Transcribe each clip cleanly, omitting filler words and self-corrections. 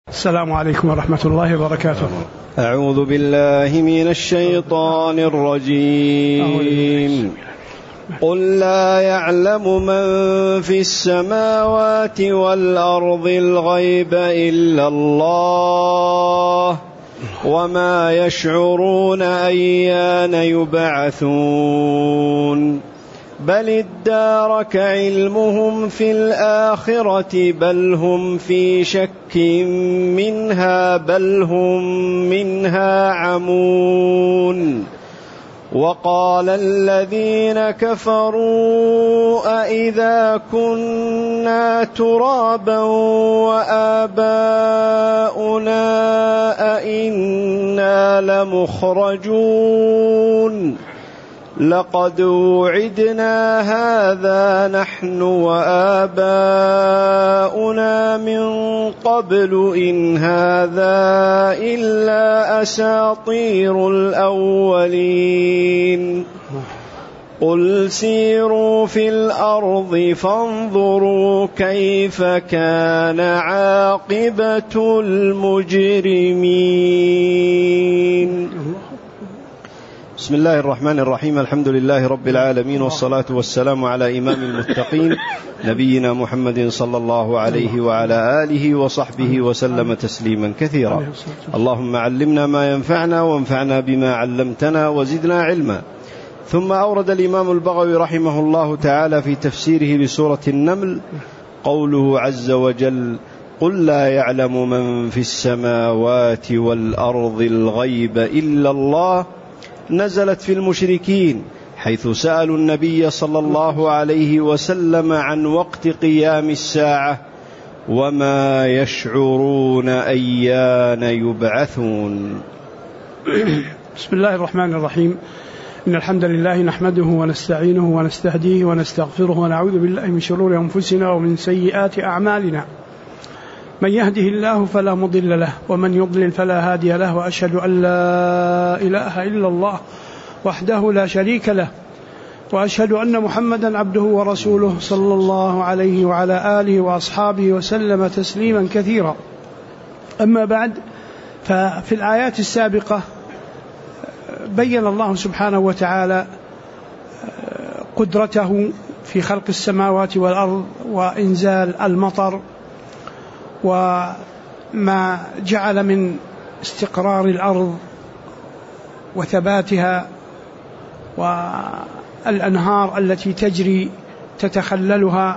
السلام عليكم ورحمة الله وبركاته. أعوذ بالله من الشيطان الرجيم. قل لا يعلم من في السماوات والأرض الغيب إلا الله وما يشعرون أيان يبعثون بل ادارك علمهم في الآخرة بل هم في شك منها بل هم منها عمون. وقال الذين كفروا أإذا كنا ترابا وآباؤنا أإنا لمخرجون لقد وعدنا هذا نحن وآباؤنا من قبل إن هذا إلا أساطير الأولين. قل سيروا في الأرض فانظروا كيف كان عاقبة المجرمين. بسم الله الرحمن الرحيم. الحمد لله رب العالمين، والصلاة والسلام على إمام المتقين نبينا محمد صلى الله عليه وعلى آله وصحبه وسلم تسليما كثيرا. اللهم علمنا ما ينفعنا وانفعنا بما علمتنا وزدنا علما. ثم أورد الإمام البغوي رحمه الله تعالى في تفسيره لسورة النمل قوله عز وجل: قل لا يعلم من في السماوات والأرض الغيب إلا الله، نزلت في المشركين حيث سألوا النبي صلى الله عليه وسلم عن وقت قيام الساعة وما يشعرون أيان يبعثون. بسم الله الرحمن الرحيم. إن الحمد لله نحمده ونستعينه ونستهديه ونستغفره ونعوذ بالله من شرور أنفسنا ومن سيئات أعمالنا. من يهده الله فلا مضل له ومن يضلل فلا هادي له، وأشهد أن لا إله إلا الله وحده لا شريك له، وأشهد أن محمدا عبده ورسوله صلى الله عليه وعلى آله وأصحابه وسلم تسليما كثيرا. أما بعد، ففي الآيات السابقة بين الله سبحانه وتعالى قدرته في خلق السماوات والأرض وإنزال المطر، وما جعل من استقرار الأرض وثباتها، والأنهار التي تجري تتخللها،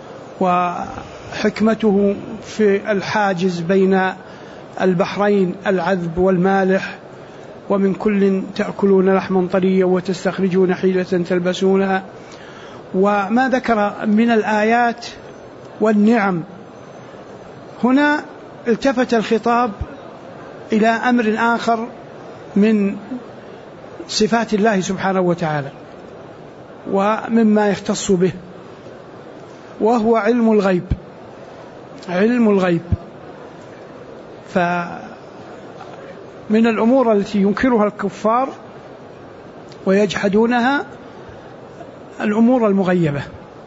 وحكمته في الحاجز بين البحرين العذب والمالح، ومن كل تأكلون لحما طريا وتستخرجون حيلة تلبسونها، وما ذكر من الآيات والنعم. هنا التفت الخطاب إلى أمر آخر من صفات الله سبحانه وتعالى ومما يختص به، وهو علم الغيب. علم الغيب، فمن الأمور التي ينكرها الكفار ويجحدونها الأمور المغيبة،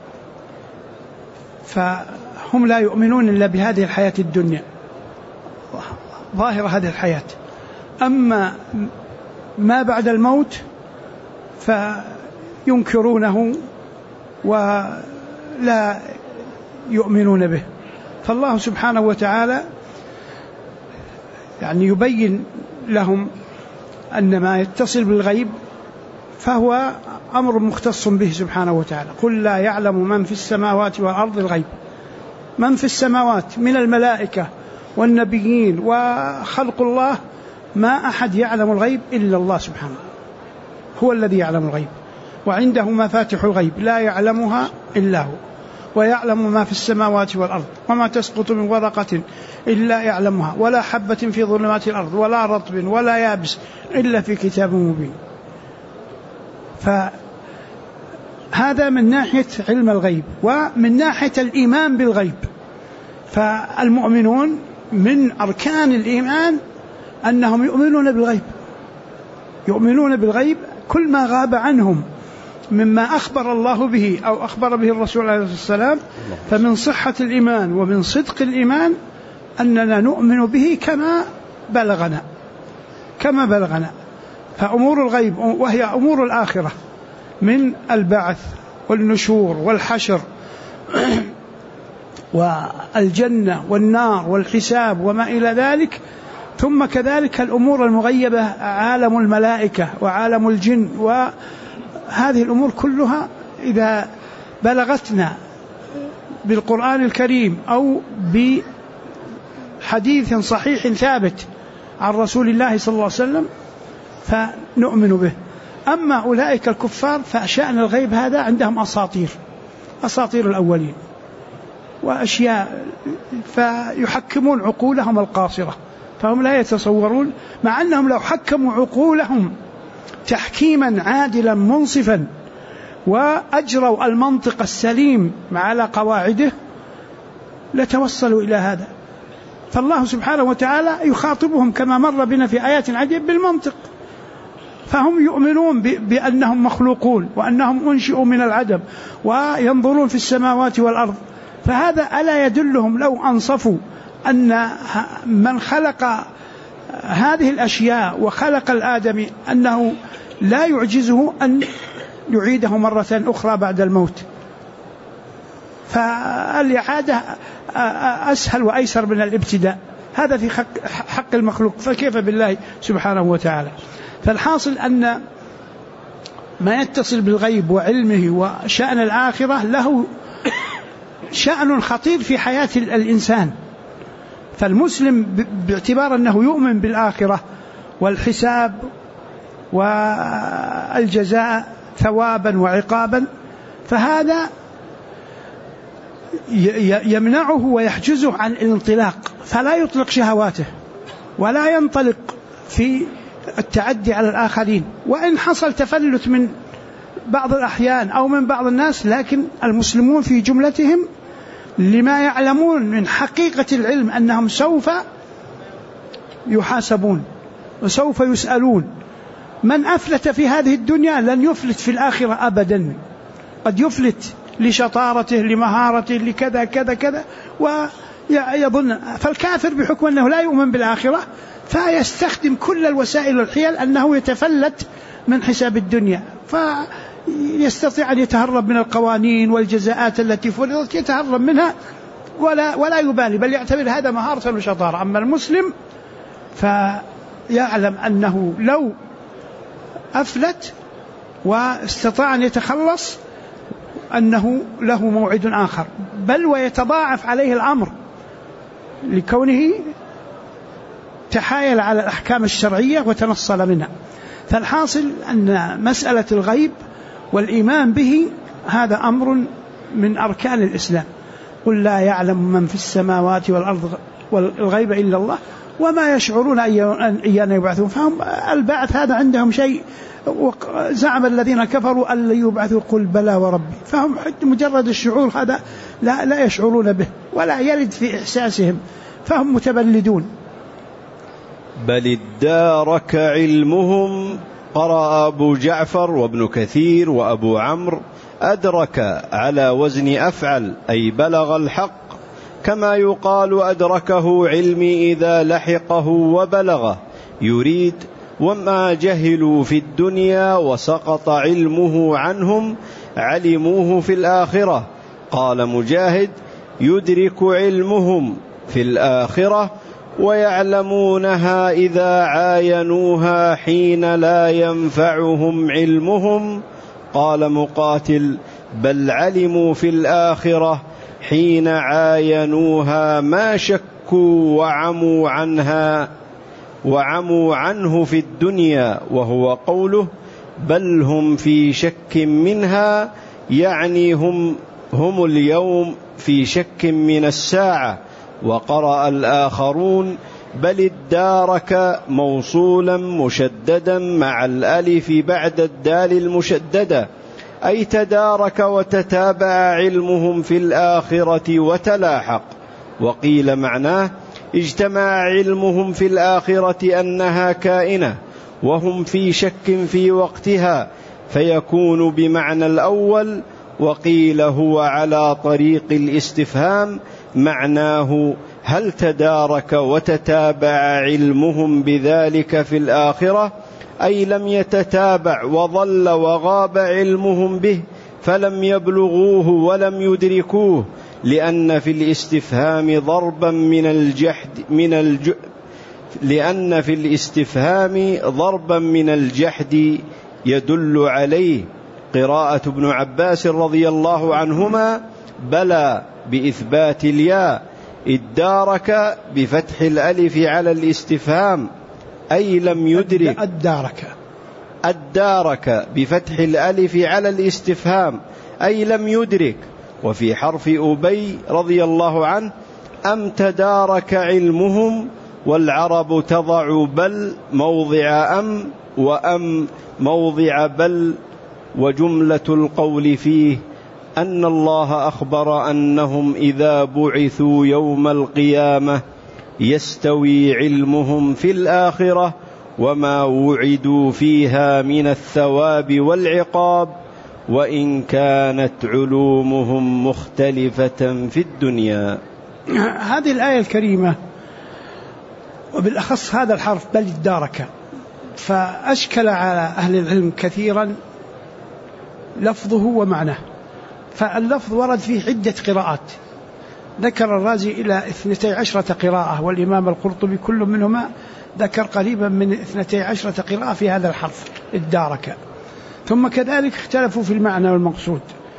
فهم لا يؤمنون إلا بهذه الحياة الدنيا ظاهر هذه الحياة. أما ما بعد الموت فينكرونه ولا يؤمنون به. فالله سبحانه وتعالى يعني يبين لهم أن ما يتصل بالغيب فهو أمر مختص به سبحانه وتعالى. قل لا يعلم من في السماوات والأرض الغيب. من في السماوات من الملائكة والنبيين وخلق الله، ما أحد يعلم الغيب إلا الله سبحانه، هو الذي يعلم الغيب، وعنده مفاتح الغيب لا يعلمها إلا هو، ويعلم ما في السماوات والأرض، وما تسقط من ورقة إلا يعلمها، ولا حبة في ظلمات الأرض ولا رطب ولا يابس إلا في كتاب مبين. فهذا من ناحية علم الغيب. ومن ناحية الإيمان بالغيب، فالمؤمنون من أركان الإيمان أنهم يؤمنون بالغيب، يؤمنون بالغيب كل ما غاب عنهم مما أخبر الله به أو أخبر به الرسول عليه الصلاة والسلام. فمن صحة الإيمان ومن صدق الإيمان أننا نؤمن به كما بلغنا. فأمور الغيب وهي أمور الآخرة من البعث والنشور والحشر والجنة والنار والحساب وما إلى ذلك، ثم كذلك الأمور المغيبة عالم الملائكة وعالم الجن، وهذه الأمور كلها إذا بلغتنا بالقرآن الكريم أو بحديث صحيح ثابت عن رسول الله صلى الله عليه وسلم فنؤمن به. أما أولئك الكفار فشأن الغيب هذا عندهم أساطير الأولين وأشياء، فيحكمون عقولهم القاصرة، فهم لا يتصورون، مع أنهم لو حكموا عقولهم تحكيما عادلا منصفا وأجروا المنطق السليم على قواعده لتوصلوا إلى هذا. فالله سبحانه وتعالى يخاطبهم كما مر بنا في آيات عديدة بالمنطق، فهم يؤمنون بأنهم مخلوقون وأنهم أنشئوا من العدم وينظرون في السماوات والأرض. فهذا ألا يدلهم لو أنصفوا أن من خلق هذه الأشياء وخلق الآدم أنه لا يعجزه أن يعيده مرة أخرى بعد الموت، فالإعادة أسهل وأيسر من الابتداء، هذا في حق المخلوق، فكيف بالله سبحانه وتعالى. فالحاصل أن ما يتصل بالغيب وعلمه وشأن الآخرة له شأن خطير في حياة الإنسان. فالمسلم باعتبار أنه يؤمن بالآخرة والحساب والجزاء ثوابا وعقابا، فهذا يمنعه ويحجزه عن الانطلاق، فلا يطلق شهواته ولا ينطلق في التعدي على الآخرين، وإن حصل تفلت من بعض الأحيان أو من بعض الناس، لكن المسلمون في جملتهم لما يعلمون من حقيقة العلم أنهم سوف يحاسبون وسوف يسألون. من أفلت في هذه الدنيا لن يفلت في الآخرة أبدا، قد يفلت لشطارته لمهارته لكذا كذا كذا ويظن. فالكافر بحكم أنه لا يؤمن بالآخرة فيستخدم كل الوسائل والحيل أنه يتفلت من حساب الدنيا، فيستطيع أن يتهرب من القوانين والجزاءات التي فرضت، يتهرب منها ولا يبالي، بل يعتبر هذا مهارة وشطارة. أما المسلم فيعلم أنه لو أفلت واستطاع أن يتخلص أنه له موعد آخر، بل ويتضاعف عليه الأمر لكونه تحايل على الأحكام الشرعية وتنصل منها. فالحاصل أن مسألة الغيب والإيمان به هذا أمر من أركان الإسلام. قل لا يعلم من في السماوات والأرض والغيب إلا الله وما يشعرون أيان يبعثون. فهم البعث هذا عندهم شيء، زعم الذين كفروا أن يبعثوا، قل بلى وربي. فهم مجرد الشعور هذا لا يشعرون به ولا يرد في إحساسهم، فهم متبلدون. بل ادارك علمهم، قرأ أبو جعفر وابن كثير وأبو عمرو أدرك على وزن أفعل، أي بلغ الحق، كما يقال أدركه علمي إذا لحقه وبلغه، يريد وما جهلوا في الدنيا وسقط علمه عنهم علموه في الآخرة. قال مجاهد: يدرك علمهم في الآخرة ويعلمونها إذا عاينوها حين لا ينفعهم علمهم. قال مقاتل: بل علموا في الآخرة حين عاينوها ما شكوا وعموا عنه في الدنيا، وهو قوله: بل هم في شك منها، يعني هم اليوم في شك من الساعة. وقرأ الآخرون: بل ادارك موصولا مشددا مع الألف بعد الدال المشددة، أي تدارك وتتابع علمهم في الآخرة وتلاحق. وقيل معناه: اجتمع علمهم في الآخرة أنها كائنة وهم في شك في وقتها، فيكون بمعنى الأول. وقيل هو على طريق الاستفهام، معناه هل تدارك وتتابع علمهم بذلك في الآخرة، أي لم يتتابع وظل وغاب علمهم به فلم يبلغوه ولم يدركوه، لأن في الاستفهام ضربا من الجحد يدل عليه قراءة ابن عباس رضي الله عنهما بلى بإثبات الياء، ادارك بفتح الألف على الاستفهام أي لم يدرك، ادارك بفتح الألف على الاستفهام أي لم يدرك. وفي حرف أبي رضي الله عنه أم تدارك علمهم، والعرب تضع بل موضع أم وأم موضع بل، وجملة القول فيه أن الله أخبر أنهم إذا بعثوا يوم القيامة يستوي علمهم في الآخرة وما وعدوا فيها من الثواب والعقاب، وإن كانت علومهم مختلفة في الدنيا. هذه الآية الكريمة وبالأخص هذا الحرف بل ادارك، فأشكل على أهل العلم كثيرا لفظه ومعناه. فاللفظ ورد فيه عدة قراءات، ذكر الرازي إلى 12 قراءة، والإمام القرطبي كل منهما ذكر قريبا من 12 قراءة في هذا الحرف ادارك. ثم كذلك اختلفوا في المعنى والمقصود،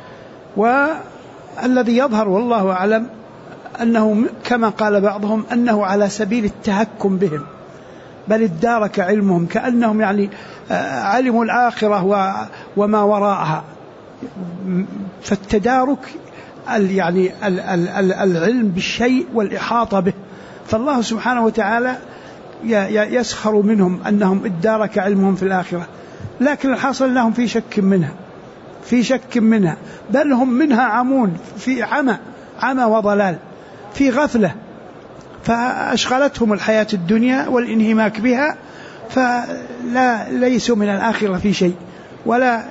والذي يظهر والله أعلم أنه كما قال بعضهم أنه على سبيل التهكم بهم، بل ادارك علمهم، كأنهم يعني علموا الآخرة وما وراءها. فالتدارك يعني العلم بالشيء والإحاطة به، فالله سبحانه وتعالى يسخر منهم أنهم ادارك علمهم في الآخرة، لكن الحاصل لهم في شك منها، بل هم منها عمون، في عمى وضلال، في غفلة، فأشغلتهم الحياة الدنيا والانهماك بها، ليسوا من الآخرة في شيء ولا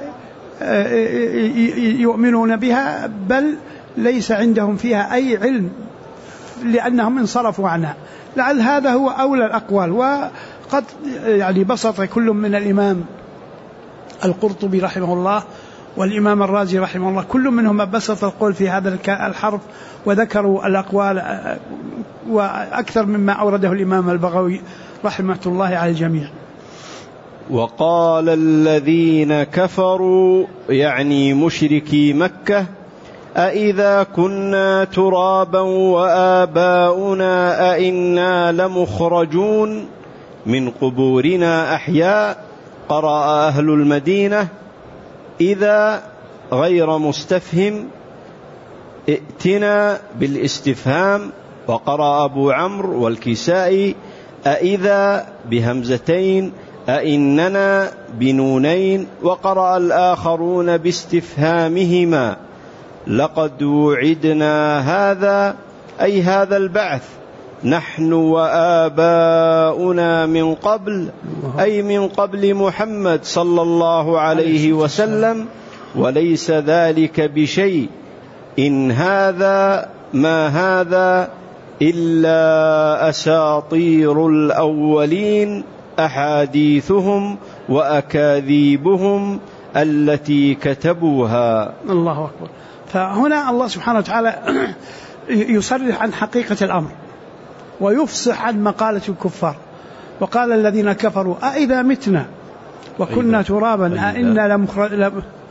يؤمنون بها، بل ليس عندهم فيها أي علم لأنهم انصرفوا عنها. لعل هذا هو أولى الأقوال. وقد يعني بسط كل من الإمام القرطبي رحمه الله والإمام الرازي رحمه الله، كل منهم بسط القول في هذا الحرف وذكروا الأقوال وأكثر مما أورده الإمام البغوي رحمة الله على الجميع. وقال الذين كفروا يعني مشركي مكة أإذا كنا ترابا وآباؤنا أئنا لمخرجون من قبورنا أحياء. قرأ أهل المدينة إذا غير مستفهم ائتنا بالاستفهام، وقرأ أبو عمرو والكسائي أإذا بهمزتين أئننا بنونين، وقرأ الآخرون باستفهامهما لقد وعدنا هذا أي هذا البعث نحن وآباؤنا من قبل أي من قبل محمد صلى الله عليه وسلم، وليس ذلك بشيء، إن هذا ما هذا إلا أساطير الأولين أحاديثهم وأكاذيبهم التي كتبوها. الله أكبر. فهنا الله سبحانه وتعالى يصرح عن حقيقة الأمر ويفصح عن مقالة الكفار. وقال الذين كفروا أئذا متنا وكنا ترابا أئنا لمخرجون،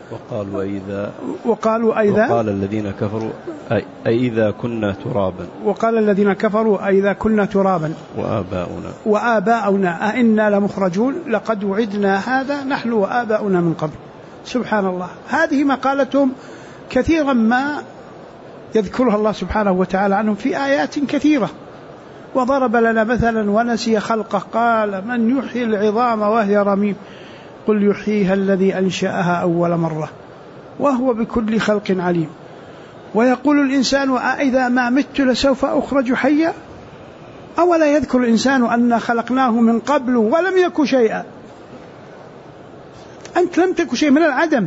وقال الذين كفروا أئذا كنا ترابا، وقال الذين كفروا أئذا كنا ترابا وآباؤنا أئنا لمخرجون لقد وعدنا هذا نحن وآباؤنا من قبل. سبحان الله، هذه مقالتهم كثيرا ما يذكرها الله سبحانه وتعالى عنهم في آيات كثيرة. وضرب لنا مثلا ونسي خلقه قال من يحيي العظام وهي رميم قل يحييها الذي أنشأها أول مرة وهو بكل خلق عليم. ويقول الإنسان أإذا ما مت لسوف أخرج حيا أولا يذكر الإنسان أن خلقناه من قبل ولم يك شيئا. أنت لم تك شيء من العدم،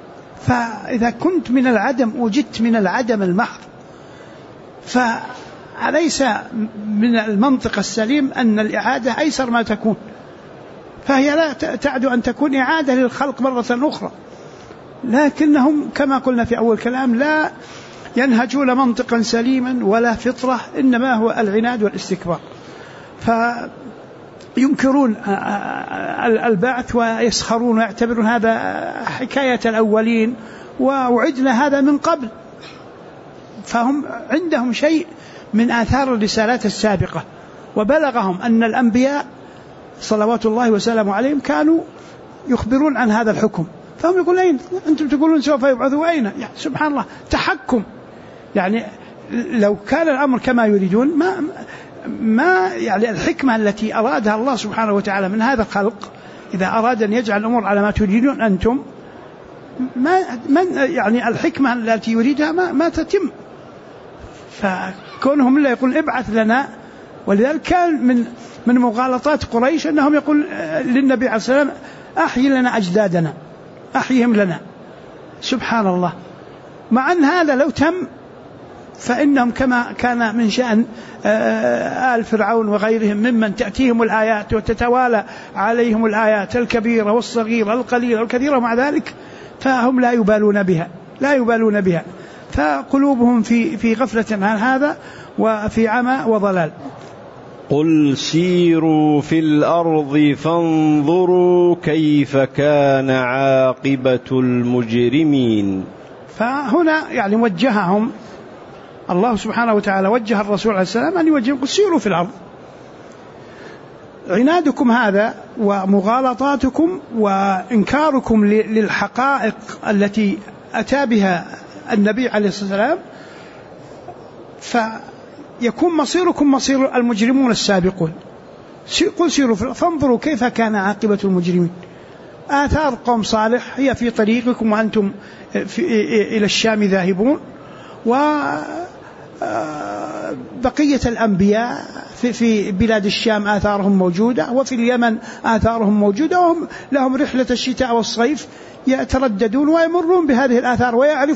فإذا كنت من العدم وجدت من العدم المحض، أليس من المنطق السليم أن الإعادة أيسر ما تكون؟ فهي لا تعد أن تكون إعادة للخلق مرة أخرى، لكنهم كما قلنا في أول كلام لا ينهجون منطقا سليما ولا فطرة، إنما هو العناد والاستكبار، فينكرون البعث ويسخرون ويعتبرون هذا حكاية الأولين ووعدنا هذا من قبل. فهم عندهم شيء من آثار الرسالات السابقة، وبلغهم أن الأنبياء صلوات الله وسلامه عليهم كانوا يخبرون عن هذا الحكم، فهم يقولون أين أنتم تقولون سوف يبعثوا أين؟ يعني سبحان الله، تحكم. يعني لو كان الأمر كما يريدون ما يعني الحكمة التي أرادها الله سبحانه وتعالى من هذا الخلق، إذا أراد أن يجعل الأمور على ما تريدون أنتم، ما يعني الحكمة التي يريدها ما تتم. فكونهم لا يقول ابعث لنا، ولذلك كان من مغالطات قريش أنهم يقول للنبي عليه السلام أحيي لنا أجدادنا، أحيهم لنا. سبحان الله، مع أن هذا لو تم فإنهم كما كان من شأن آل فرعون وغيرهم ممن تأتيهم الآيات وتتوالى عليهم الآيات الكبيرة والصغيرة القليلة والكثيرة، مع ذلك فهم لا يبالون بها، فقلوبهم في غفلة عن هذا وفي عمى وضلال. قل سيروا في الأرض فانظروا كيف كان عاقبة المجرمين. فهنا يعني وجههم الله سبحانه وتعالى، وجه الرسول عليه السلام أن يوجههم قل سيروا في الأرض. عنادكم هذا ومغالطاتكم وإنكاركم للحقائق التي أتى بها النبي عليه الصلاة والسلام، فيكون مصيركم مصير المجرمون السابقون. قل سيروا فانظروا كيف كان عاقبة المجرمين. آثار قوم صالح هي في طريقكم وأنتم إلى الشام ذاهبون، وبقية الأنبياء في بلاد الشام آثارهم موجودة، وفي اليمن آثارهم موجودة، وهم لهم رحلة الشتاء والصيف يترددون ويمرون بهذه الآثار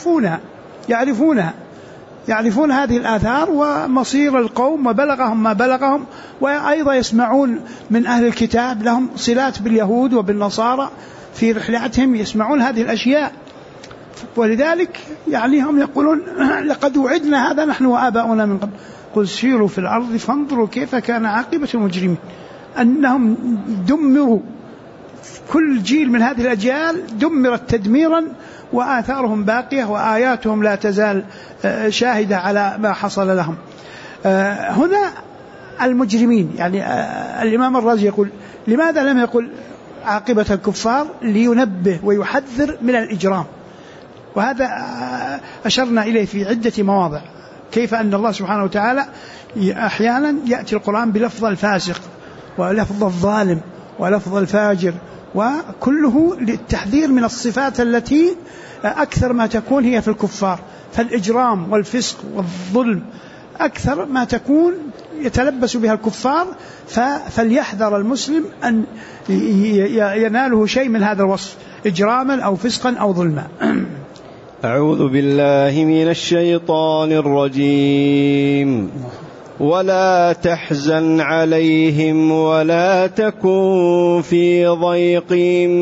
يعرفون هذه الآثار ومصير القوم، وبلغهم ما بلغهم. وأيضا يسمعون من أهل الكتاب، لهم صلات باليهود وبالنصارى في رحلاتهم، يسمعون هذه الأشياء، ولذلك يعني هم يقولون لقد وعدنا هذا نحن وآباؤنا من قبل. قل سيروا في الأرض فانظروا كيف كان عاقبة المجرمين، أنهم دمروا، كل جيل من هذه الأجيال دمرت تدميرا، وآثارهم باقية وآياتهم لا تزال شاهدة على ما حصل لهم. هنا المجرمين، يعني الإمام الرازي يقول لماذا لم يقل عاقبة الكفار؟ لينبه ويحذر من الإجرام، وهذا أشرنا إليه في عدة مواضع، كيف أن الله سبحانه وتعالى أحيانا يأتي القرآن بلفظ الفاسق ولفظ الظالم ولفظ الفاجر، وكله للتحذير من الصفات التي أكثر ما تكون هي في الكفار. فالإجرام والفسق والظلم أكثر ما تكون يتلبس بها الكفار، فليحذر المسلم أن يناله شيء من هذا الوصف، إجراما أو فسقا أو ظلما. أعوذ بالله من الشيطان الرجيم. ولا تحزن عليهم ولا تكن في ضيق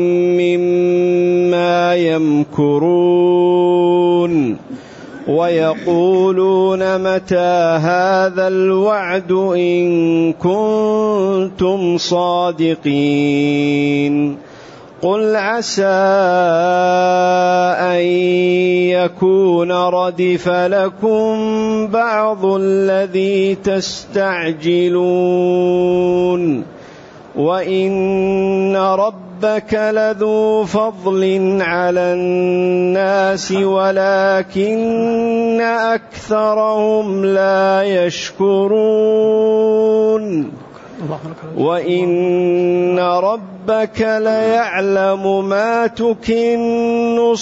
مما يمكرون ويقولون متى هذا الوعد إن كنتم صادقين. قل عسى أن يكون ردف لكم بعض الذي تستعجلون وإن ربك لذو فضل على الناس ولكن أكثرهم لا يشكرون. وإن ربك ليعلم ما تكن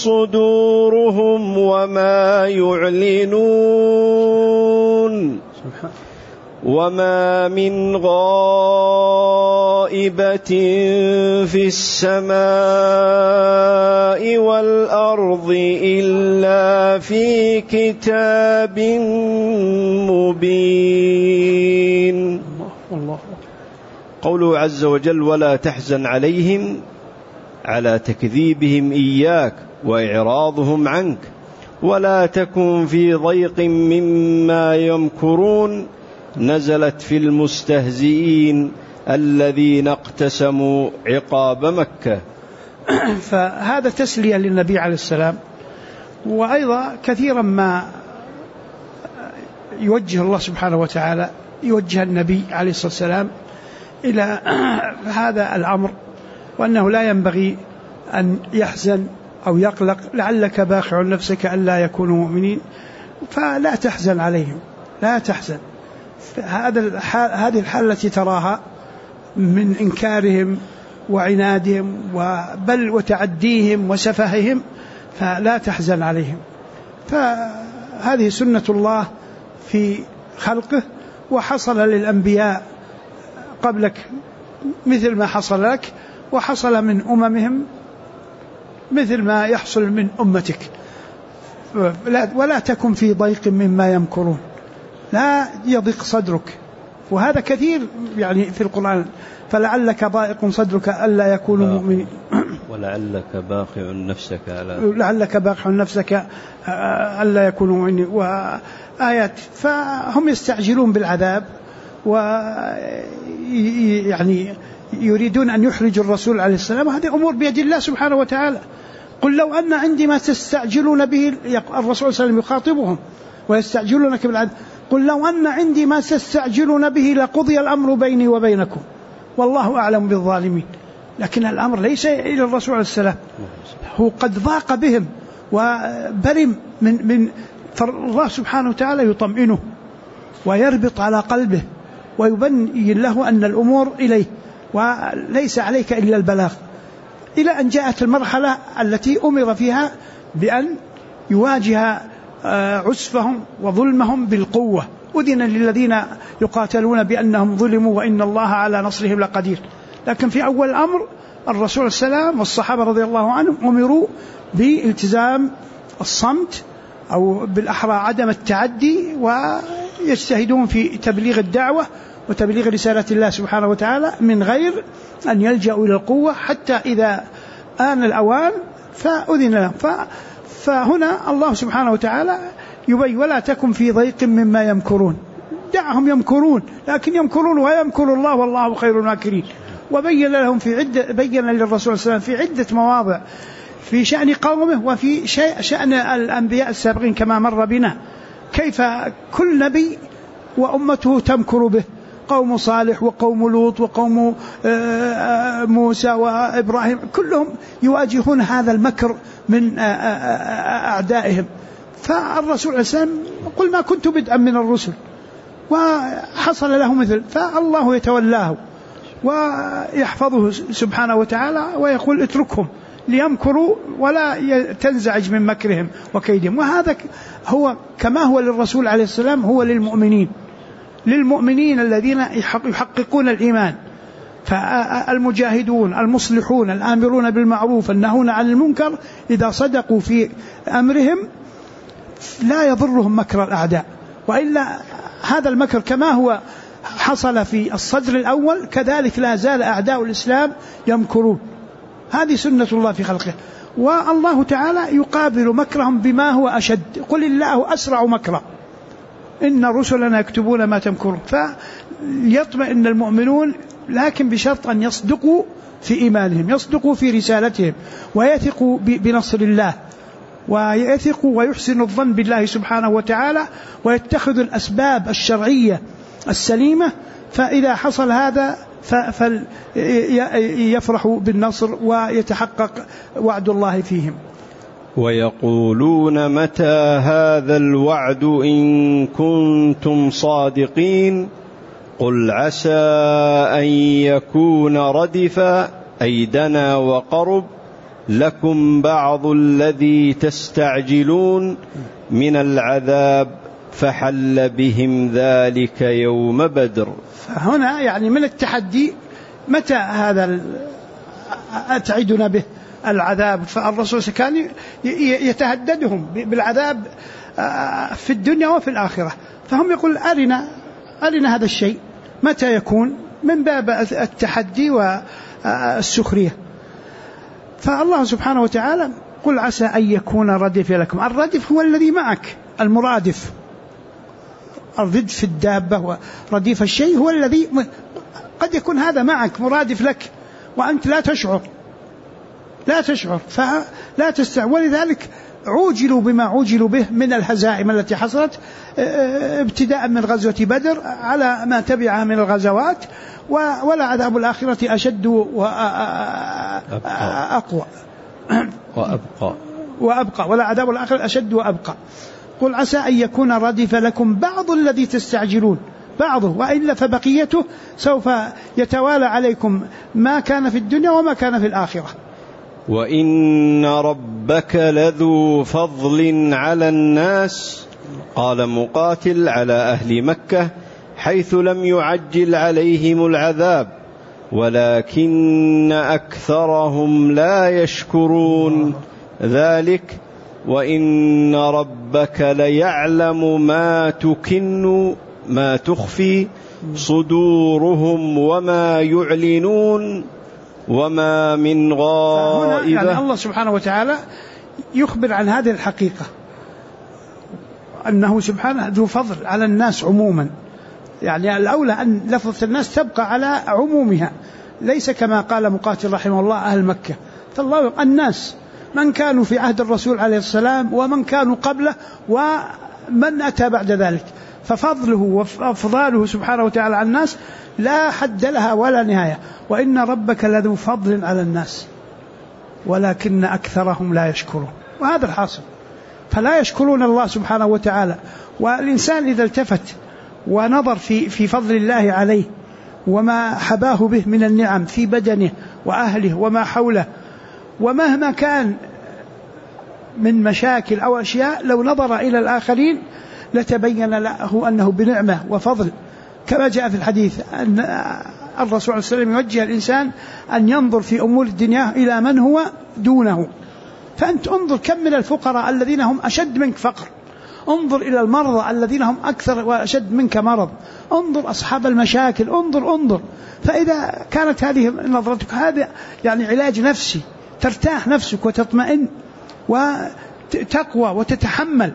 صدورهم وما يعلنون وما من غائبة في السماء والأرض إلا في كتاب مبين. قوله عز وجل ولا تحزن عليهم على تكذيبهم إياك وإعراضهم عنك ولا تكن في ضيق مما يمكرون نزلت في المستهزئين الذين اقتسموا عقاب مكة. فهذا تسلية للنبي عليه السلام. وأيضا كثيرا ما يوجه الله سبحانه وتعالى يوجه النبي عليه الصلاة والسلام إلى هذا الأمر، وأنه لا ينبغي أن يحزن أو يقلق لعلك باخع نفسك ألا يكونوا مؤمنين، فلا تحزن عليهم، لا تحزن. هذه الحالة التي تراها من إنكارهم وعنادهم بل وتعديهم وسفههم، فلا تحزن عليهم. فهذه سنة الله في خلقه، وحصل للأنبياء قبلك مثل ما حصل لك، وحصل من أممهم مثل ما يحصل من أمتك. ولا تكن في ضيق مما يمكرون، لا يضيق صدرك. وهذا كثير يعني في القرآن، فلعلك ضائق صدرك ألا يكونوا مؤمنين ولعلك باخع نفسك ألا يكونوا مؤمنين وآيات. فهم يستعجلون بالعذاب ويعني يريدون أن يحرجوا الرسول عليه السلام، وهذه أمور بيد الله سبحانه وتعالى. قل لو أن عندي ما تستعجلون به، الرسول صلى الله عليه وسلم يخاطبهم ويستعجلونك بالعذاب، قل لو أن عندي ما تستعجلون به لقضي الأمر بيني وبينكم والله أعلم بالظالمين. لكن الأمر ليس إلى الرسول عليه السلام، هو قد ضاق بهم وبرم من الله سبحانه وتعالى يطمئنه ويربط على قلبه ويبين له أن الأمور إليه وليس عليك إلا البلاغ، إلى أن جاءت المرحلة التي أمر فيها بأن يواجه عسفهم وظلمهم بالقوة. أذن للذين يقاتلون بأنهم ظلموا وإن الله على نصرهم لقدير. لكن في أول الأمر الرسول السلام والصحابة رضي الله عنهم أمروا بالتزام الصمت، أو بالأحرى عدم التعدي، ويجتهدون في تبليغ الدعوة وتبليغ رسالة الله سبحانه وتعالى من غير أن يلجأوا إلى القوة، حتى إذا آن الأوان فأذن لهم. فهنا الله سبحانه وتعالى يبين ولا تكن في ضيق مما يمكرون، دعهم يمكرون، لكن يمكرون ويمكر الله والله خير الماكرين. وبين لهم بين للرسول صلى الله عليه وسلم في عدة مواضع في شأن قومه وفي شأن الأنبياء السابقين كما مر بنا، كيف كل نبي وأمته تمكر به، قوم صالح وقوم لوط وقوم موسى وإبراهيم، كلهم يواجهون هذا المكر من أعدائهم. فالرسول عليه السلام قل ما كنت بدءا من الرسل، وحصل له مثل، فالله يتولاه ويحفظه سبحانه وتعالى ويقول اتركهم ليمكروا ولا تنزعج من مكرهم وكيدهم. وهذا هو كما هو للرسول عليه السلام هو للمؤمنين الذين يحققون الإيمان. فالمجاهدون المصلحون الآمرون بالمعروف النهون عن المنكر إذا صدقوا في أمرهم لا يضرهم مكر الأعداء، وإلا هذا المكر كما هو حصل في الصدر الأول كذلك لا زال أعداء الإسلام يمكرون. هذه سنة الله في خلقه، والله تعالى يقابل مكرهم بما هو أشد. قل الله أسرع مكرا إن رسلنا يكتبون ما تمكرون. فيطمئن المؤمنون، لكن بشرط أن يصدقوا في إيمانهم، يصدقوا في رسالتهم، ويثقوا بنصر الله، ويثقوا ويحسن الظن بالله سبحانه وتعالى، ويتخذ الأسباب الشرعية السليمة. فإذا حصل هذا فيفرحوا بالنصر ويتحقق وعد الله فيهم. ويقولون متى هذا الوعد إن كنتم صادقين قل عسى أن يكون ردفا أي دنا وقرب لكم بعض الذي تستعجلون من العذاب فحل بهم ذلك يوم بدر. فهنا يعني من التحدي متى هذا أتعدنا به العذاب، فالرسول كان يتهددهم بالعذاب في الدنيا وفي الآخرة، فهم يقول أرنا هذا الشيء متى يكون، من باب التحدي والسخرية. فالله سبحانه وتعالى قل عسى أن يكون ردف لكم. الردف هو الذي معك، المرادف، الردف الدابة ورديف الشيء هو الذي قد يكون هذا معك مرادف لك وأنت لا تشعر فلا تستطيع. ولذلك عوجلوا بما عوجلوا به من الهزائم التي حصلت ابتداء من غزوة بدر على ما تبعها من الغزوات، ولا عذاب الآخرة أشد وأبقى ولا عذاب الآخرة أشد وأبقى. قل عسى أن يكون ردف لكم بعض الذي تستعجلون، بعضه، وإلا فبقيته سوف يتوالى عليكم ما كان في الدنيا وما كان في الآخرة. وإن ربك لذو فضل على الناس، قال مقاتل على أهل مكة، حيث لم يعجل عليهم العذاب ولكن أكثرهم لا يشكرون. ذلك وإن ربك ليعلم ما تخفي صدورهم وما يعلنون وما من غائبة. يعني الله سبحانه وتعالى يخبر عن هذه الحقيقة، أنه سبحانه ذو فضل على الناس عموما، يعني الأولى أن لفظة الناس تبقى على عمومها، ليس كما قال مقاتل رحمه الله أهل مكة، فالله الناس من كانوا في عهد الرسول عليه السلام ومن كانوا قبله ومن أتى بعد ذلك، ففضله وأفضاله سبحانه وتعالى على الناس لا حد لها ولا نهاية. وإن ربك لذو فضل على الناس ولكن أكثرهم لا يشكرون، وهذا الحاصل، فلا يشكرون الله سبحانه وتعالى. والإنسان إذا التفت ونظر في فضل الله عليه وما حباه به من النعم في بدنه وأهله وما حوله، ومهما كان من مشاكل أو أشياء، لو نظر إلى الآخرين لتبين له أنه بنعمة وفضل، كما جاء في الحديث أن الرسول صلى الله عليه وسلم يوجه الإنسان أن ينظر في أمور الدنيا إلى من هو دونه. فأنت انظر كم من الفقراء الذين هم أشد منك فقر، انظر إلى المرضى الذين هم أكثر وأشد منك مرض، انظر أصحاب المشاكل، انظر. فإذا كانت هذه نظرتك، هذا يعني علاج نفسي، ترتاح نفسك وتطمئن وتقوى وتتحمل.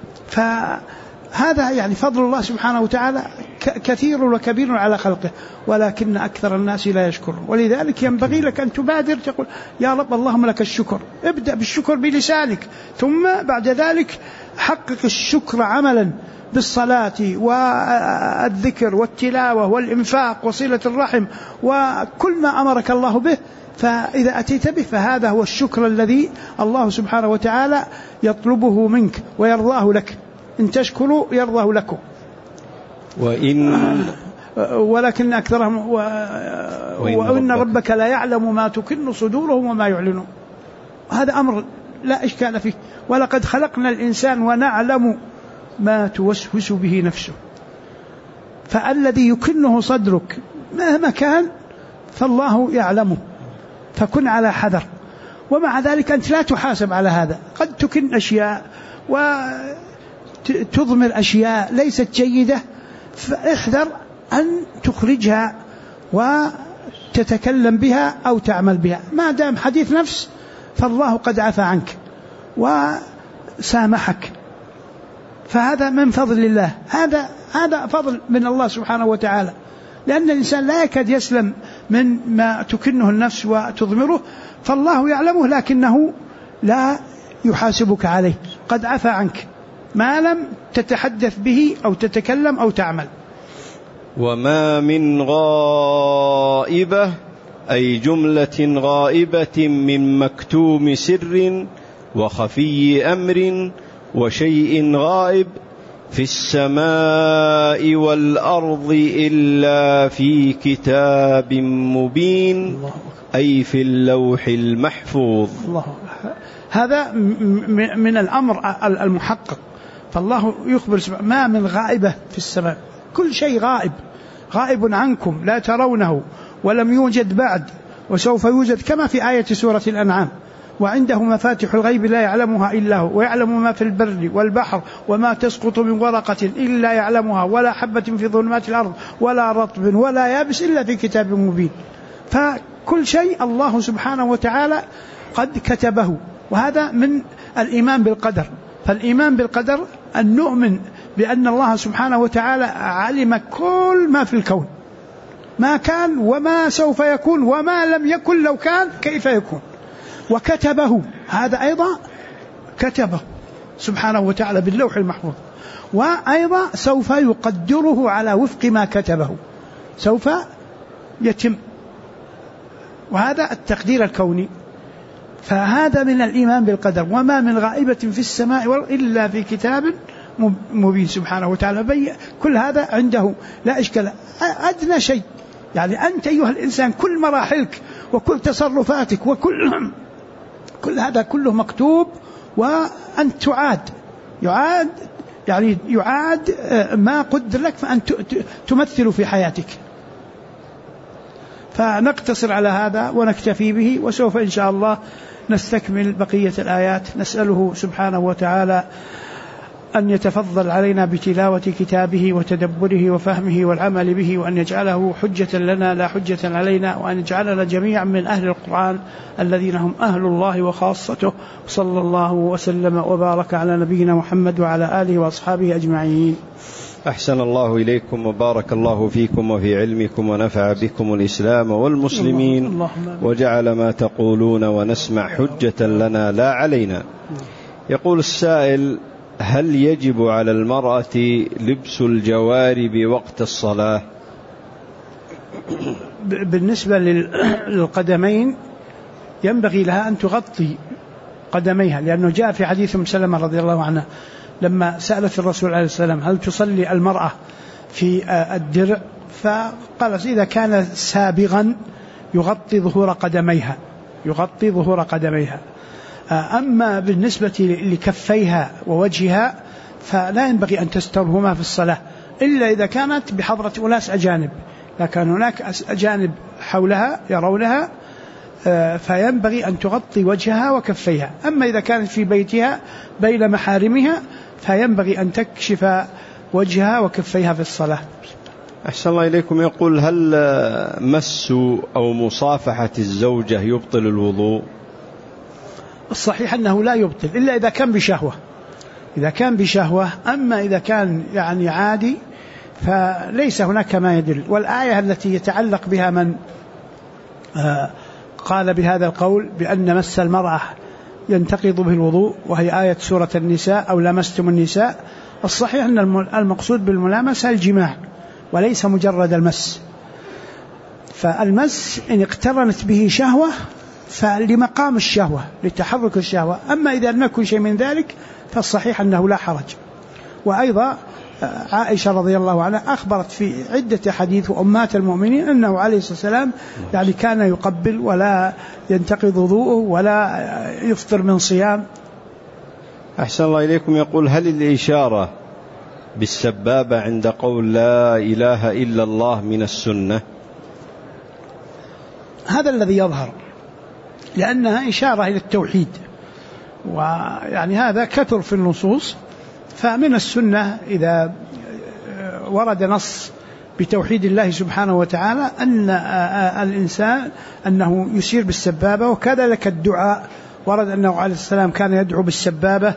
فهذا يعني فضل الله سبحانه وتعالى كثير وكبير على خلقه، ولكن أكثر الناس لا يشكرون. ولذلك ينبغي لك أن تبادر تقول يا رب اللهم لك الشكر، ابدأ بالشكر بلسانك، ثم بعد ذلك حقق الشكر عملا بالصلاة والذكر والتلاوة والإنفاق وصلة الرحم وكل ما أمرك الله به. فإذا أتيت به فهذا هو الشكر الذي الله سبحانه وتعالى يطلبه منك ويرضاه لك، إن تشكروا يرضاه لكم. ولكن أكثرهم وإن ربك لا يعلم ما تكن صدورهم وما يعلنون. هذا أمر لا إشكال فيه، ولقد خلقنا الإنسان ونعلم ما توسوس به نفسه. فالذي يكنه صدرك مهما كان فالله يعلمه، فكن على حذر. ومع ذلك أنت لا تحاسب على هذا، قد تكن أشياء وتضمر أشياء ليست جيدة، فاحذر أن تخرجها وتتكلم بها أو تعمل بها. ما دام حديث نفس فالله قد عفى عنك وسامحك، فهذا من فضل الله، هذا فضل من الله سبحانه وتعالى، لأن الإنسان لا يكاد يسلم من ما تكنه النفس وتضمره، فالله يعلمه لكنه لا يحاسبك عليه، قد عفى عنك ما لم تتحدث به أو تتكلم أو تعمل. وما من غائبة أي جملة غائبة من مكتوم سر وخفي أمر وشيء غائب في السماء والأرض إلا في كتاب مبين، أي في اللوح المحفوظ. الله. هذا من الأمر المحقق، فالله يخبر ما من غائبة في السماء، كل شيء غائب عنكم لا ترونه ولم يوجد بعد وسوف يوجد، كما في آية سورة الأنعام: وعنده مفاتح الغيب لا يعلمها إلا هو ويعلم ما في البر والبحر وما تسقط من ورقة إلا يعلمها ولا حبة في ظلمات الأرض ولا رطب ولا يابس إلا في كتاب مبين. فكل شيء الله سبحانه وتعالى قد كتبه، وهذا من الإيمان بالقدر. فالإيمان بالقدر أن نؤمن بأن الله سبحانه وتعالى علم كل ما في الكون، ما كان وما سوف يكون وما لم يكن لو كان كيف يكون، وكتبه، هذا أيضا كتبه سبحانه وتعالى باللوح المحفوظ، وأيضا سوف يقدره على وفق ما كتبه، سوف يتم، وهذا التقدير الكوني. فهذا من الإيمان بالقدر. وما من غائبة في السماء إلا في كتاب مبين سبحانه وتعالى. كل هذا عنده لا إشكال. أدنى شيء يعني أنت أيها الإنسان كل مراحلك وكل تصرفاتك كل هذا كله مكتوب، وأن يعاد ما قدر لك فأن تمثل في حياتك. فنقتصر على هذا ونكتفي به، وسوف إن شاء الله نستكمل بقية الآيات. نسأله سبحانه وتعالى أن يتفضل علينا بتلاوة كتابه وتدبره وفهمه والعمل به، وأن يجعله حجة لنا لا حجة علينا، وأن يجعلنا جميعا من أهل القرآن الذين هم أهل الله وخاصته. صلى الله وسلم وبارك على نبينا محمد وعلى آله وأصحابه أجمعين. أحسن الله إليكم وبارك الله فيكم وفي علمكم ونفع بكم الإسلام والمسلمين، وجعل ما تقولون ونسمع حجة لنا لا علينا. يقول السائل: هل يجب على المرأة لبس الجوارب وقت الصلاة؟ بالنسبة للقدمين ينبغي لها أن تغطي قدميها، لأنه جاء في حديث أم سلمة رضي الله عنها لما سألت الرسول عليه السلام: هل تصلي المرأة في الدرع؟ فقال: إذا كان سابغا يغطي ظهور قدميها. أما بالنسبة لكفيها ووجهها فلا ينبغي أن تسترهما في الصلاة إلا إذا كانت بحضرة أناس أجانب، لكن هناك أجانب حولها يرونها فينبغي أن تغطي وجهها وكفيها. أما إذا كانت في بيتها بين محارمها فينبغي أن تكشف وجهها وكفيها في الصلاة. أحسن الله إليكم. يقول: هل مس أو مصافحة الزوجة يبطل الوضوء؟ الصحيح أنه لا يبطل إلا إذا كان بشهوة. أما إذا كان يعني عادي فليس هناك ما يدل. والآية التي يتعلق بها من قال بهذا القول بأن مس المرأة ينتقض به الوضوء، وهي آية سورة النساء: أو لمستم النساء. الصحيح أن المقصود بالملامسة الجماع وليس مجرد المس. فالمس إن اقترنت به شهوة فلمقام الشهوة لتحرك الشهوة. أما إذا لم يكن شيء من ذلك فالصحيح أنه لا حرج. وأيضا عائشة رضي الله عنها أخبرت في عدة حديث وأمات المؤمنين أنه عليه الصلاة والسلام يعني كان يقبل ولا ينتقض وضوءه ولا يفطر من صيام. أحسن الله إليكم. يقول: هل الإشارة بالسبابة عند قول لا إله إلا الله من السنة؟ هذا الذي يظهر، لأنها إشارة إلى التوحيد، ويعني هذا كثر في النصوص. فمن السنة إذا ورد نص بتوحيد الله سبحانه وتعالى أن الإنسان أنه يشير بالسبابة. وكذلك الدعاء ورد أنه عليه السلام كان يدعو بالسبابة.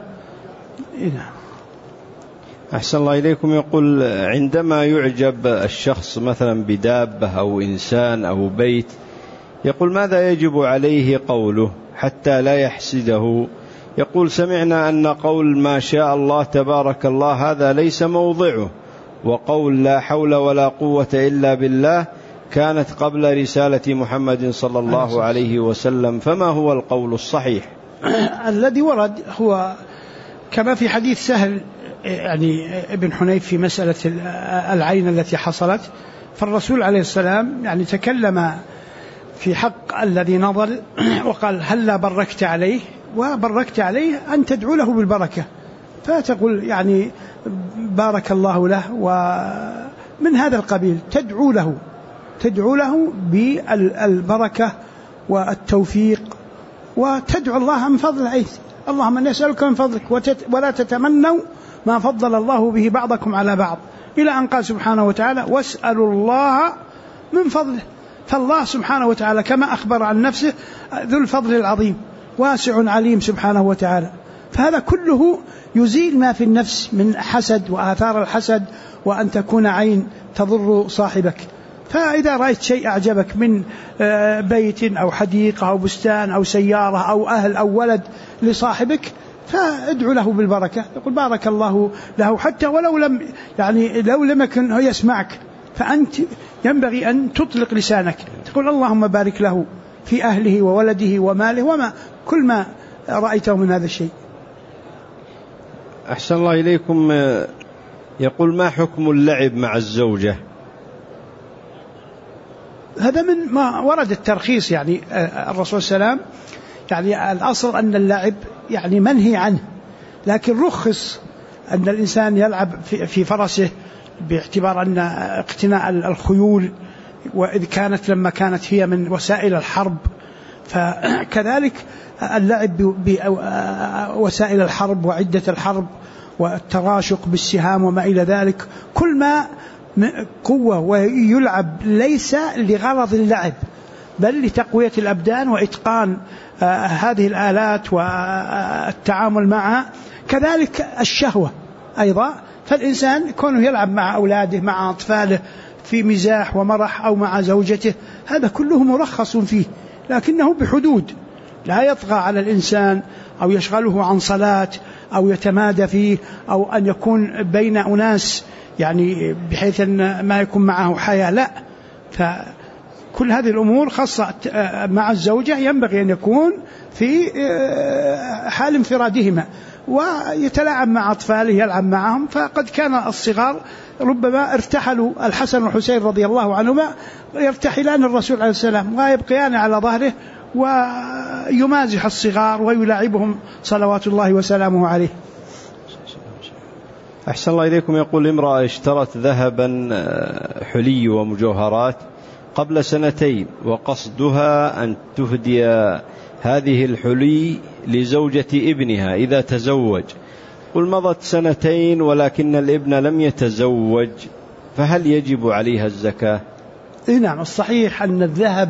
أحسن الله إليكم. يقول: عندما يعجب الشخص مثلا بدابة أو إنسان أو بيت، يقول: ماذا يجب عليه قوله حتى لا يحسده؟ يقول: سمعنا أن قول ما شاء الله تبارك الله هذا ليس موضعه، وقول لا حول ولا قوة إلا بالله كانت قبل رسالة محمد صلى الله عليه وسلم، فما هو القول الصحيح؟ الذي ورد هو كما في حديث سهل يعني ابن حنيف في مسألة العين التي حصلت. فالرسول عليه السلام يعني تكلم في حق الذي نظر وقال: هل لا بركت عليه؟ وبركت عليه أن تدعو له بالبركة، فتقول يعني بارك الله له، ومن هذا القبيل تدعو له بالبركة والتوفيق، وتدعو الله من فضله، اللهم إني أسألك من فضلك ولا تتمنوا ما فضل الله به بعضكم على بعض، إلى أن قال سبحانه وتعالى واسألوا الله من فضله. فالله سبحانه وتعالى كما أخبر عن نفسه ذو الفضل العظيم واسع عليم سبحانه وتعالى، فهذا كله يزيل ما في النفس من حسد وآثار الحسد، وأن تكون عين تضر صاحبك. فإذا رأيت شيء أعجبك من بيت أو حديقة أو بستان أو سيارة أو أهل أو ولد لصاحبك، فادعو له بالبركة، يقول بارك الله له، حتى ولو لم يكن هو يسمعك، فأنت ينبغي أن تطلق لسانك تقول اللهم بارك له في أهله وولده وماله وما كل ما رأيته من هذا الشيء. أحسن الله إليكم. يقول ما حكم اللعب مع الزوجة؟ هذا من ما ورد الترخيص، يعني الرسول صلى الله عليه وسلم يعني الأصل أن اللعب يعني منهي عنه، لكن رخص أن الإنسان يلعب في فرسه باعتبار أن اقتناء الخيول، وإذ كانت لما كانت هي من وسائل الحرب، فكذلك اللعب بوسائل الحرب وعدة الحرب والتراشق بالسهام وما إلى ذلك، كل ما قوة ويلعب ليس لغرض اللعب بل لتقوية الأبدان وإتقان هذه الآلات والتعامل معها. كذلك الشهوة أيضا، فالإنسان كونه يلعب مع أولاده مع أطفاله في مزاح ومرح أو مع زوجته، هذا كله مرخص فيه، لكنه بحدود، لا يطغى على الإنسان أو يشغله عن صلاة أو يتمادى فيه، أو أن يكون بين أناس يعني بحيث أن ما يكون معه حياة، لا. فكل هذه الأمور خاصة مع الزوجة ينبغي أن يكون في حال انفرادهما، ويتلاعب مع أطفاله يلعب معهم. فقد كان الصغار ربما ارتحلوا الحسن والحسين رضي الله عنهما يرتحلان الرسول عليه السلام ويبقيان على ظهره ويمازح الصغار ويلاعبهم صلوات الله وسلامه عليه. أحسن الله إليكم. يقول امرأة اشترت ذهبا حلي ومجوهرات قبل 2 وقصدها أن تهدي هذه الحلي لزوجة ابنها إذا تزوج، قل مضت 2 ولكن الابن لم يتزوج، فهل يجب عليها الزكاة؟ نعم، الصحيح أن الذهب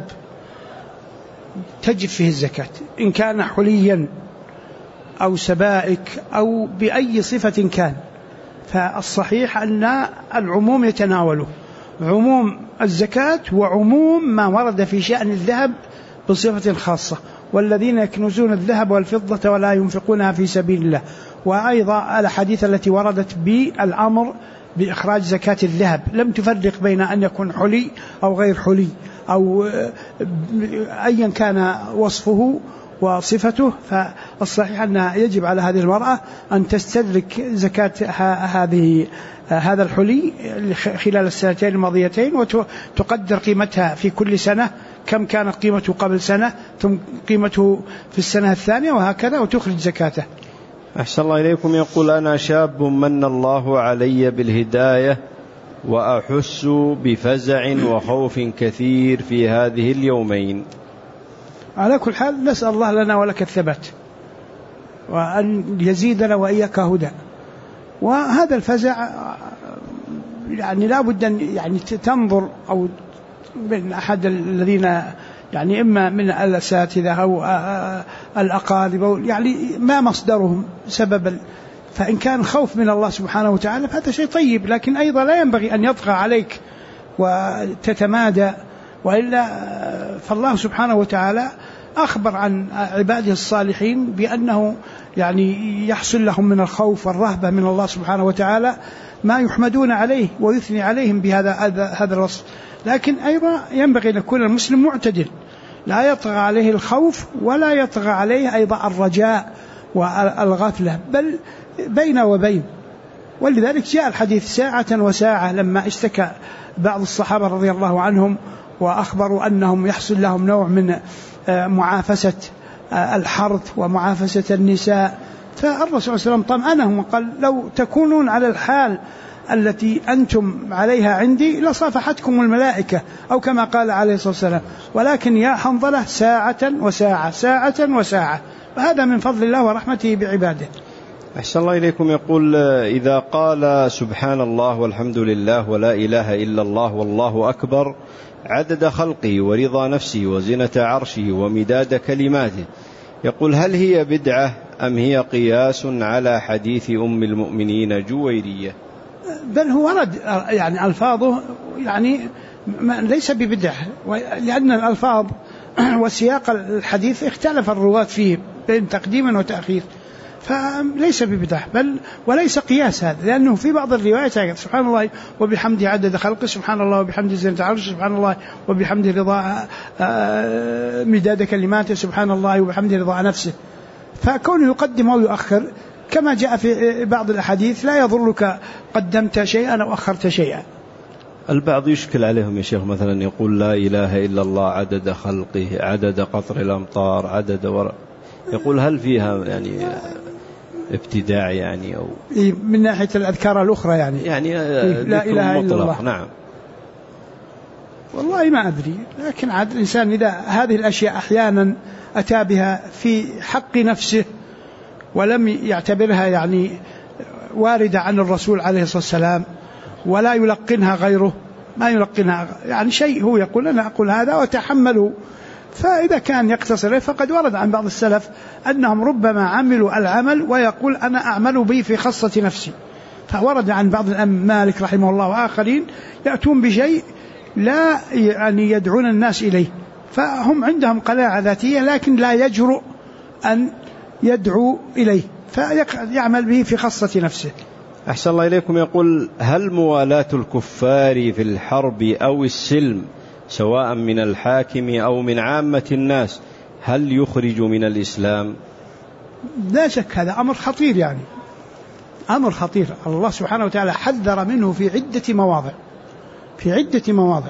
تجب فيه الزكاة إن كان حليا أو سبائك أو بأي صفة كان، فالصحيح أن العموم يتناوله، عموم الزكاة وعموم ما ورد في شأن الذهب بصفة خاصة، والذين يكنزون الذهب والفضة ولا ينفقونها في سبيل الله. وأيضا الحديث التي وردت بالأمر بإخراج زكاة الذهب لم تفرق بين أن يكون حلي أو غير حلي أو أيا كان وصفه وصفته، فالصحيح أن يجب على هذه المرأة أن تستدرك زكاة هذا الحلي خلال السنتين الماضيتين، وتقدر قيمتها في كل سنة، كم كانت قيمته قبل سنة ثم قيمته في السنة الثانية وهكذا، وتخرج زكاته. أحسن الله إليكم. يقول أنا شاب من الله علي بالهداية وأحس بفزع وخوف كثير في هذه اليومين. على كل حال نسأل الله لنا ولك الثبات، وأن يزيدنا وإياك هدى. وهذا الفزع يعني لا بد أن يعني تنظر أو من أحد الذين يعني إما من الأساتذة أو الأقارب أو يعني ما مصدرهم سببا، فإن كان خوف من الله سبحانه وتعالى فهذا شيء طيب، لكن أيضا لا ينبغي أن يطغى عليك وتتمادى، وإلا فالله سبحانه وتعالى أخبر عن عباده الصالحين بأنه يعني يحصل لهم من الخوف والرهبة من الله سبحانه وتعالى ما يحمدون عليه ويثني عليهم بهذا الوصف. لكن أيضا ينبغي أن يكون المسلم معتدل، لا يطغى عليه الخوف ولا يطغى عليه أيضا الرجاء والغفلة، بل بين وبين. ولذلك جاء الحديث ساعة وساعة لما اشتكى بعض الصحابة رضي الله عنهم وأخبروا أنهم يحصل لهم نوع من معافسة الحرث ومعافسة النساء، فالرسول صلى الله عليه وسلم طمأنهم وقال لو تكونون على الحال التي أنتم عليها عندي لصافحتكم الملائكة، أو كما قال عليه الصلاة والسلام، ولكن يا حنظلة ساعة وساعة، ساعة وساعة، وهذا من فضل الله ورحمته بعباده. أحسن الله إليكم. يقول إذا قال سبحان الله والحمد لله ولا إله إلا الله والله أكبر عدد خلقه ورضا نفسه وزنة عرشه ومداد كلماته، يقول هل هي بدعة أم هي قياس على حديث أم المؤمنين جويرية؟ بل هو ورد يعني ألفاظه يعني ليس ببدعة، لأن الألفاظ وسياق الحديث اختلف الرواة فيه بين تقديم وتأخير، فليس ببدعة بل وليس قياس هذا، لأنه في بعض الروايات سبحان الله وبحمده عدد خلقه، سبحان الله وبحمده زنة عرشه، سبحان الله وبحمده رضا مداد كلماته، سبحان الله وبحمده رضا نفسه. فكونه يقدم أو يؤخر كما جاء في بعض الأحاديث لا يضرك قدمت شيئا أو أخرت شيئا. البعض يشكل عليهم يا شيخ مثلا يقول لا إله إلا الله عدد خلقه، عدد قطر الأمطار، عدد يقول هل فيها يعني ابتداع يعني أو من ناحية الأذكار الأخرى يعني لا إله إلا الله؟ نعم والله ما أدري، لكن عاد الإنسان إذا هذه الأشياء أحيانا أتى بها في حق نفسه ولم يعتبرها يعني واردة عن الرسول عليه الصلاة والسلام ولا يلقنها غيره، ما يلقنها يعني شيء هو يقول أنا أقول هذا وتحمله، فإذا كان يقتصر فقد ورد عن بعض السلف أنهم ربما عملوا العمل ويقول أنا أعمل به في خاصة نفسي، فورد عن بعض مالك رحمه الله وآخرين يأتون بشيء لا يعني يدعون الناس إليه، فهم عندهم قناعة ذاتية لكن لا يجرؤ أن يدعو إليه فيعمل به في خاصة نفسه. أحسن الله إليكم. يقول هل موالاة الكفار في الحرب أو السلم سواء من الحاكم أو من عامة الناس هل يخرج من الإسلام؟ لا شك هذا أمر خطير، يعني أمر خطير الله سبحانه وتعالى حذر منه في عدة مواضع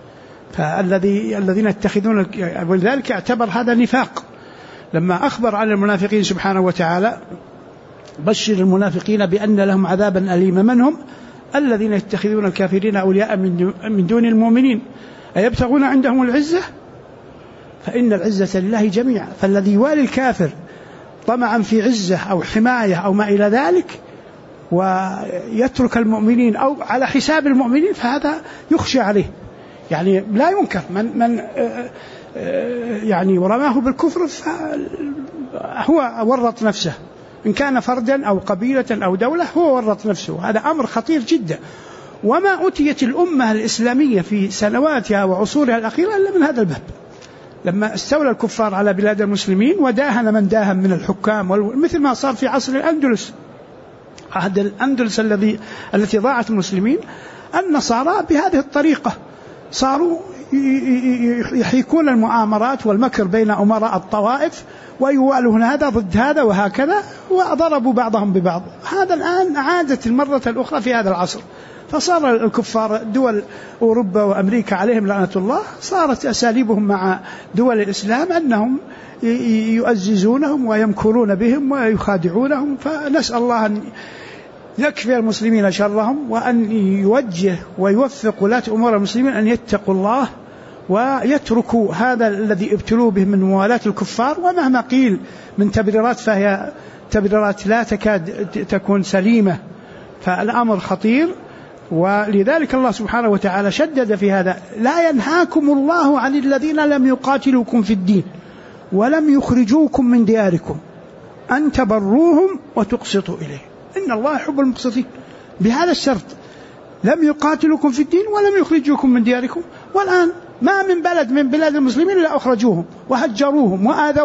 فالذين يتخذون، ولذلك اعتبر هذا نفاق لما أخبر عن المنافقين سبحانه وتعالى بشر المنافقين بأن لهم عذابا أليما. من هم؟ الذين يتخذون الكافرين أولياء من دون المؤمنين أيبتغون عندهم العزة؟ فإن العزة لله جميعا، فالذي يوالي الكافر طمعا في عزة أو حماية أو ما إلى ذلك ويترك المؤمنين أو على حساب المؤمنين فهذا يخشى عليه، يعني لا ينكر من يعني ورماه بالكفر فهو ورط نفسه، إن كان فردا أو قبيلة أو دولة هو ورط نفسه، هذا أمر خطير جدا. وما أتيت الأمة الإسلامية في سنواتها وعصورها الأخيرة إلا من هذا الباب، لما استولى الكفار على بلاد المسلمين وداهن من داهن من الحكام، مثل ما صار في عصر الأندلس، عهد الأندلس التي ضاعت المسلمين. النصارى بهذه الطريقة صاروا يحيكون المؤامرات والمكر بين أمراء الطوائف ويوالون هذا ضد هذا وهكذا وضربوا بعضهم ببعض. هذا الآن عادت المرة الأخرى في هذا العصر، فصار الكفار دول أوروبا وأمريكا عليهم لعنة الله صارت أساليبهم مع دول الإسلام أنهم يؤززونهم ويمكرون بهم ويخادعونهم، فنسأل الله أن يكفي المسلمين شرهم وأن يوجه ويوفق ولاة أمور المسلمين أن يتقوا الله ويتركوا هذا الذي ابتلوا به من موالاة الكفار، ومهما قيل من تبريرات فهي تبريرات لا تكاد تكون سليمة، فالأمر خطير. ولذلك الله سبحانه وتعالى شدد في هذا: لا ينهاكم الله عن الذين لم يقاتلوكم في الدين ولم يخرجوكم من دياركم أن تبروهم وتقسطوا إليه إن الله يحب المقسطين. بهذا الشرط: لم يقاتلوكم في الدين ولم يخرجوكم من دياركم. والآن ما من بلد من بلاد المسلمين إلا أخرجوهم وهجروهم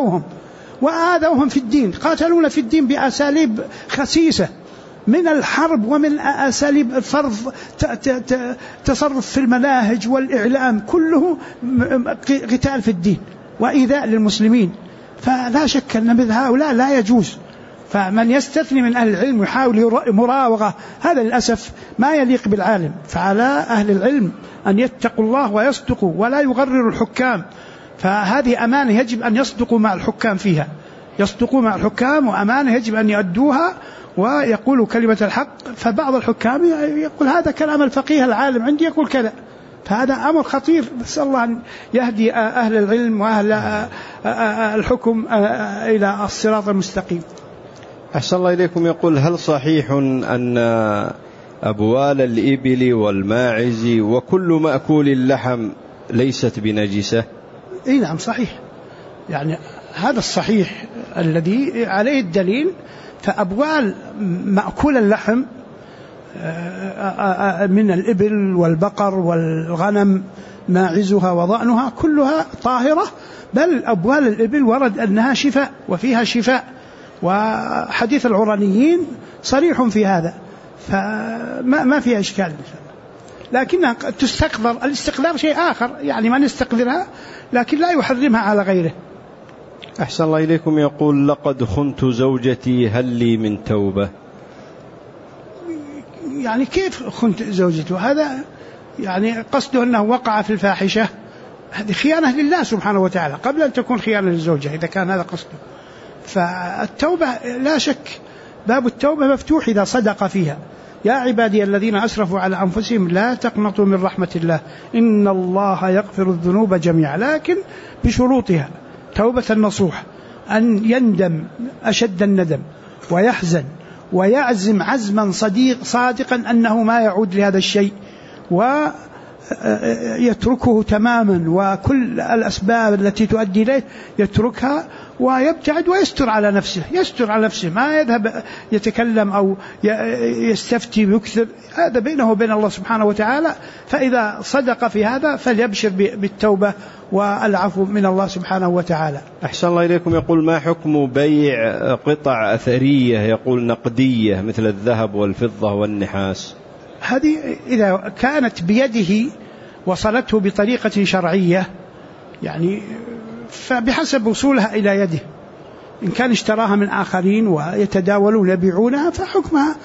وآذوهم في الدين، قاتلون في الدين بأساليب خسيسة من الحرب ومن أساليب الفرض، تصرف في المناهج والإعلام، كله قتال في الدين وإيذاء للمسلمين. فلا شك أن مثل هؤلاء لا يجوز. فمن يستثني من أهل العلم يحاول مراوغة، هذا للأسف ما يليق بالعالم. فعلى أهل العلم أن يتقوا الله ويصدقوا ولا يغرروا الحكام، فهذه أمانة يجب أن يصدقوا مع الحكام فيها، يصدقوا مع الحكام، وأمانة يجب أن يؤدوها ويقولوا كلمة الحق. فبعض الحكام يقول هذا كلام الفقيه العالم عندي يقول كذا، فهذا أمر خطير. نسأل الله أن يهدي أهل العلم وأهل الحكم إلى الصراط المستقيم. أحسن الله إليكم. يقول هل صحيح أن أبوال الإبل والماعز وكل مأكول اللحم ليست بنجسة؟ إيه نعم صحيح، يعني هذا الصحيح الذي عليه الدليل. فأبوال مأكول اللحم من الإبل والبقر والغنم ماعزها وضأنها كلها طاهرة، بل أبوال الإبل ورد أنها شفاء وفيها شفاء، وحديث العرانيين صريح في هذا، فما فيها إشكال. لكنها تستقذر، الاستقذار شيء آخر، يعني من يستقذرها لكن لا يحرمها على غيره. أحسن الله إليكم. يقول لقد خنت زوجتي هل لي من توبة؟ يعني كيف خنت زوجته؟ هذا يعني قصده أنه وقع في الفاحشة، هذه خيانة لله سبحانه وتعالى قبل أن تكون خيانة للزوجة إذا كان هذا قصده. فالتوبة لا شك باب التوبة مفتوح إذا صدق فيها. يا عبادي الذين أسرفوا على أنفسهم لا تقنطوا من رحمة الله إن الله يغفر الذنوب جميعا، لكن بشروطها. توبة النصوح أن يندم أشد الندم ويحزن ويعزم عزما صادقا أنه ما يعود لهذا الشيء ويتركه تماما، وكل الأسباب التي تؤدي إليه يتركها ويبتعد ويستر على نفسه، يستر على نفسه، ما يذهب يتكلم أو يستفتي ويكثر، هذا بينه وبين الله سبحانه وتعالى. فإذا صدق في هذا فليبشر بالتوبة والعفو من الله سبحانه وتعالى. أحسن الله إليكم. يقول ما حكم بيع قطع أثرية يقول نقدية مثل الذهب والفضة والنحاس؟ هذه إذا كانت بيده وصلته بطريقة شرعية يعني فبحسب وصولها إلى يده. إن كان اشتراها من آخرين ويتداولون يبيعونها فحكمها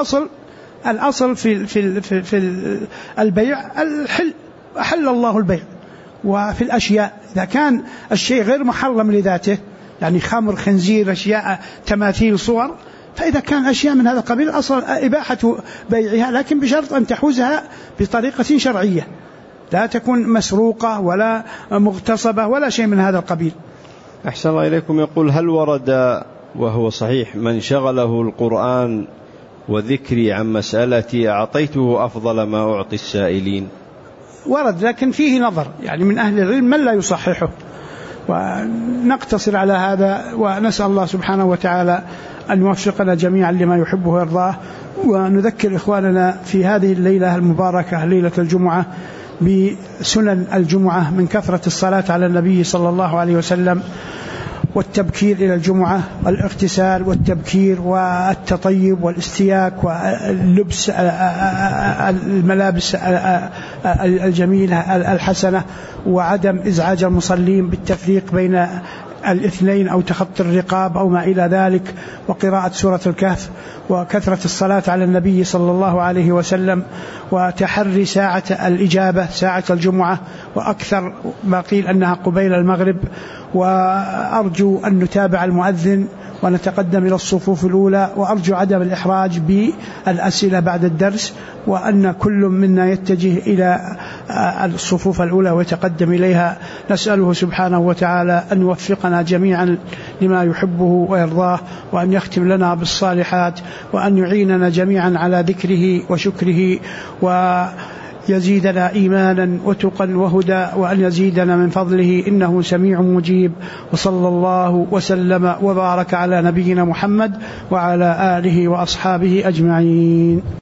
الأصل في البيع الحل، أحل الله البيع. وفي الأشياء إذا كان الشيء غير محرم لذاته يعني خمر خنزير أشياء تماثيل صور، فإذا كان أشياء من هذا القبيل أصل إباحة بيعها، لكن بشرط أن تحوزها بطريقة شرعية لا تكون مسروقة ولا مغتصبة ولا شيء من هذا القبيل. أحسن الله إليكم. يقول هل ورد وهو صحيح من شغله القرآن وذكري عن مسألتي أعطيته أفضل ما أعطي السائلين؟ ورد لكن فيه نظر، يعني من أهل العلم من لا يصححه، ونقتصر على هذا ونسأل الله سبحانه وتعالى أن يوفقنا جميعا لما يحبه ويرضاه. ونذكر إخواننا في هذه الليلة المباركة ليلة الجمعة بسنن الجمعة من كثرة الصلاة على النبي صلى الله عليه وسلم والتبكير إلى الجمعة، الاغتسال والتبكير والتطيب والاستياك واللبس الملابس الجميلة الحسنة، وعدم إزعاج المصلين بالتفريق بين الاثنين أو تخطي الرقاب أو ما إلى ذلك، وقراءة سورة الكهف، وكثرة الصلاة على النبي صلى الله عليه وسلم، وتحري ساعة الإجابة ساعة الجمعة، وأكثر ما قيل أنها قبيل المغرب. وأرجو أن نتابع المؤذن ونتقدم إلى الصفوف الأولى، وأرجو عدم الإحراج بالأسئلة بعد الدرس، وأن كل منا يتجه إلى الصفوف الأولى ويتقدم إليها. نسأله سبحانه وتعالى أن يوفقنا جميعا لما يحبه ويرضاه، وأن يختم لنا بالصالحات، وأن يعيننا جميعا على ذكره وشكره، ويزيدنا إيمانا وتقا وهدى، وأن يزيدنا من فضله إنه سميع مجيب. وصلى الله وسلم وبارك على نبينا محمد وعلى آله وأصحابه أجمعين.